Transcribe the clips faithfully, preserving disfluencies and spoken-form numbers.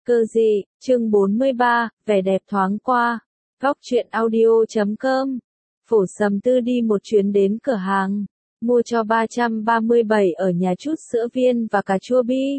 Cơ dị, chương bốn mươi ba, vẻ đẹp thoáng qua. Góc truyện audio chấm com. Phổ Sầm Tư đi một chuyến đến cửa hàng, mua cho ba trăm ba mươi bảy ở nhà chút sữa viên và cà chua bi.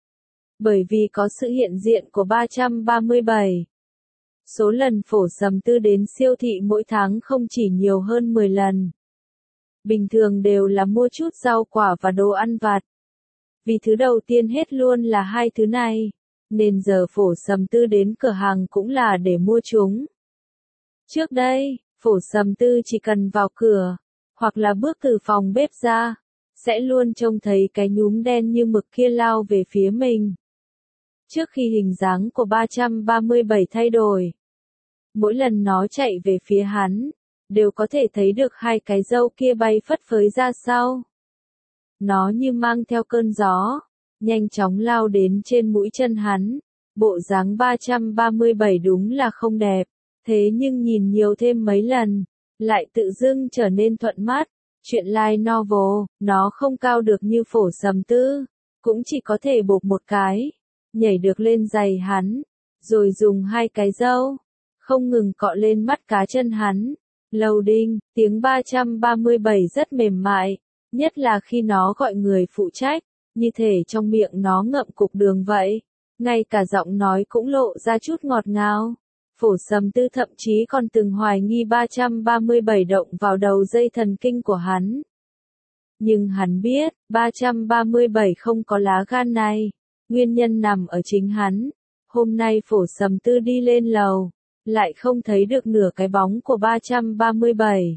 Bởi vì có sự hiện diện của ba trăm ba mươi bảy, số lần Phổ Sầm Tư đến siêu thị mỗi tháng không chỉ nhiều hơn mười lần. Bình thường đều là mua chút rau quả và đồ ăn vặt. Vì thứ đầu tiên hết luôn là hai thứ này, nên giờ Phổ Sầm Tư đến cửa hàng cũng là để mua chúng. Trước đây, Phổ Sầm Tư chỉ cần vào cửa, hoặc là bước từ phòng bếp ra, sẽ luôn trông thấy cái nhúm đen như mực kia lao về phía mình. Trước khi hình dáng của ba trăm ba mươi bảy thay đổi, mỗi lần nó chạy về phía hắn, đều có thể thấy được hai cái râu kia bay phất phới ra sau. Nó như mang theo cơn gió, nhanh chóng lao đến trên mũi chân hắn. Bộ dáng ba trăm ba mươi bảy đúng là không đẹp, thế nhưng nhìn nhiều thêm mấy lần, lại tự dưng trở nên thuận mắt. Chuyện light novel, nó không cao được như Phổ Sầm Tư, cũng chỉ có thể bộp một cái, nhảy được lên giày hắn, rồi dùng hai cái râu, không ngừng cọ lên mắt cá chân hắn. Loading, tiếng ba trăm ba mươi bảy rất mềm mại, nhất là khi nó gọi người phụ trách, như thể trong miệng nó ngậm cục đường vậy. Ngay cả giọng nói cũng lộ ra chút ngọt ngào. Phổ Sầm Tư thậm chí còn từng hoài nghi ba trăm ba mươi bảy động vào đầu dây thần kinh của hắn. Nhưng hắn biết, ba trăm ba mươi bảy không có lá gan này. Nguyên nhân nằm ở chính hắn. Hôm nay Phổ Sầm Tư đi lên lầu, lại không thấy được nửa cái bóng của ba trăm ba mươi bảy.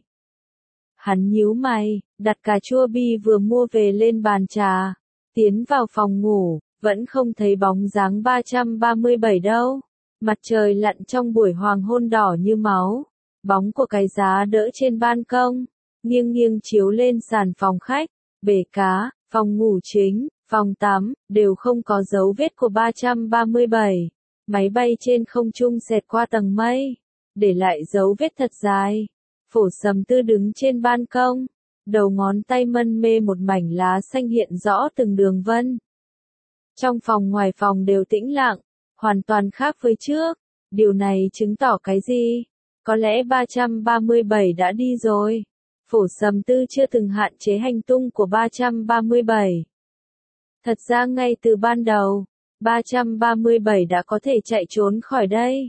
Hắn nhíu mày, đặt cà chua bi vừa mua về lên bàn trà, tiến vào phòng ngủ, vẫn không thấy bóng dáng ba trăm ba mươi bảy đâu. Mặt trời lặn trong buổi hoàng hôn đỏ như máu, bóng của cái giá đỡ trên ban công, nghiêng nghiêng chiếu lên sàn phòng khách, bể cá, phòng ngủ chính, phòng tắm, đều không có dấu vết của ba trăm ba mươi bảy. Máy bay trên không trung xẹt qua tầng mây, để lại dấu vết thật dài. Phổ Sầm Tư đứng trên ban công, đầu ngón tay mân mê một mảnh lá xanh hiện rõ từng đường vân. Trong phòng ngoài phòng đều tĩnh lặng, hoàn toàn khác với trước. Điều này chứng tỏ cái gì? Có lẽ ba trăm ba mươi bảy đã đi rồi. Phổ Sầm Tư chưa từng hạn chế hành tung của ba trăm ba mươi bảy. Thật ra ngay từ ban đầu, ba trăm ba mươi bảy đã có thể chạy trốn khỏi đây.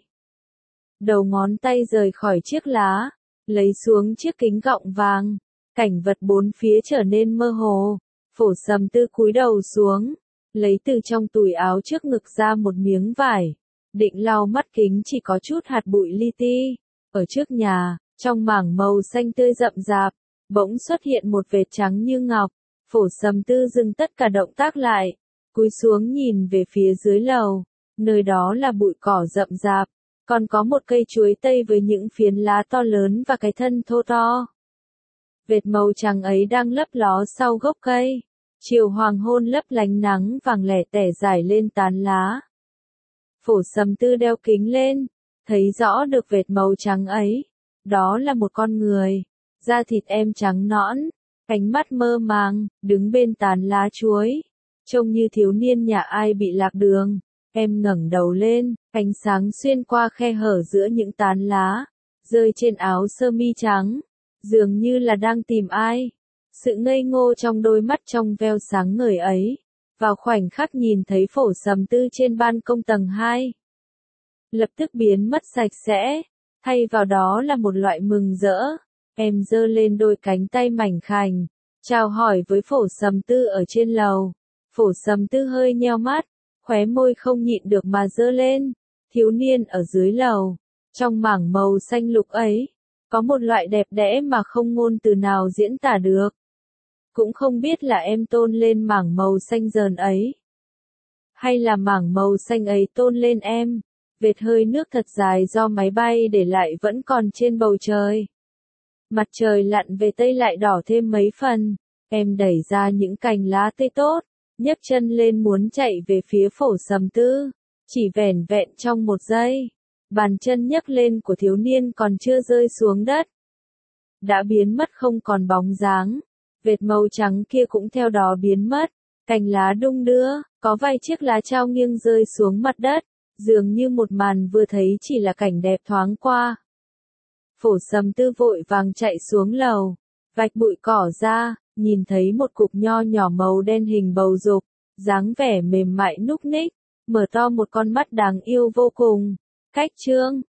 Đầu ngón tay rời khỏi chiếc lá, lấy xuống chiếc kính gọng vàng, cảnh vật bốn phía trở nên mơ hồ. Phổ Sầm Tư cúi đầu xuống, lấy từ trong túi áo trước ngực ra một miếng vải, định lau mắt kính chỉ có chút hạt bụi li ti. Ở trước nhà, trong mảng màu xanh tươi rậm rạp, bỗng xuất hiện một vệt trắng như ngọc. Phổ Sầm Tư dừng tất cả động tác lại, cúi xuống nhìn về phía dưới lầu, nơi đó là bụi cỏ rậm rạp, còn có một cây chuối tây với những phiến lá to lớn và cái thân thô to. Vệt màu trắng ấy đang lấp ló sau gốc cây. Chiều hoàng hôn lấp lánh nắng vàng lẻ tẻ rải lên tán lá. Phổ Sầm Tư đeo kính lên, thấy rõ được vệt màu trắng ấy. Đó là một con người, da thịt em trắng nõn, ánh mắt mơ màng, đứng bên tán lá chuối, trông như thiếu niên nhà ai bị lạc đường. Em ngẩng đầu lên, ánh sáng xuyên qua khe hở giữa những tán lá, rơi trên áo sơ mi trắng, dường như là đang tìm ai. Sự ngây ngô trong đôi mắt trong veo sáng ngời ấy, vào khoảnh khắc nhìn thấy Phổ Sầm Tư trên ban công tầng hai, lập tức biến mất sạch sẽ, thay vào đó là một loại mừng rỡ. Em giơ lên đôi cánh tay mảnh khảnh, chào hỏi với Phổ Sầm Tư ở trên lầu. Phổ Sầm Tư hơi nheo mắt, khóe môi không nhịn được mà giơ lên. Thiếu niên ở dưới lầu, trong mảng màu xanh lục ấy, có một loại đẹp đẽ mà không ngôn từ nào diễn tả được. Cũng không biết là em tôn lên mảng màu xanh dờn ấy, hay là mảng màu xanh ấy tôn lên em. Vệt hơi nước thật dài do máy bay để lại vẫn còn trên bầu trời. Mặt trời lặn về tây lại đỏ thêm mấy phần. Em đẩy ra những cành lá tươi tốt, nhấc chân lên muốn chạy về phía Phổ Sầm Tư. Chỉ vẻn vẹn trong một giây, bàn chân nhấc lên của thiếu niên còn chưa rơi xuống đất, đã biến mất không còn bóng dáng. Vệt màu trắng kia cũng theo đó biến mất. Cành lá đung đưa, có vài chiếc lá trao nghiêng rơi xuống mặt đất, Dường như một màn vừa thấy chỉ là cảnh đẹp thoáng qua. Phổ Sầm Tư vội vàng chạy xuống lầu, vạch bụi cỏ ra, nhìn thấy một cục nho nhỏ màu đen hình bầu dục, dáng vẻ mềm mại núc ních, mở to một con mắt đáng yêu vô cùng. Khách trương,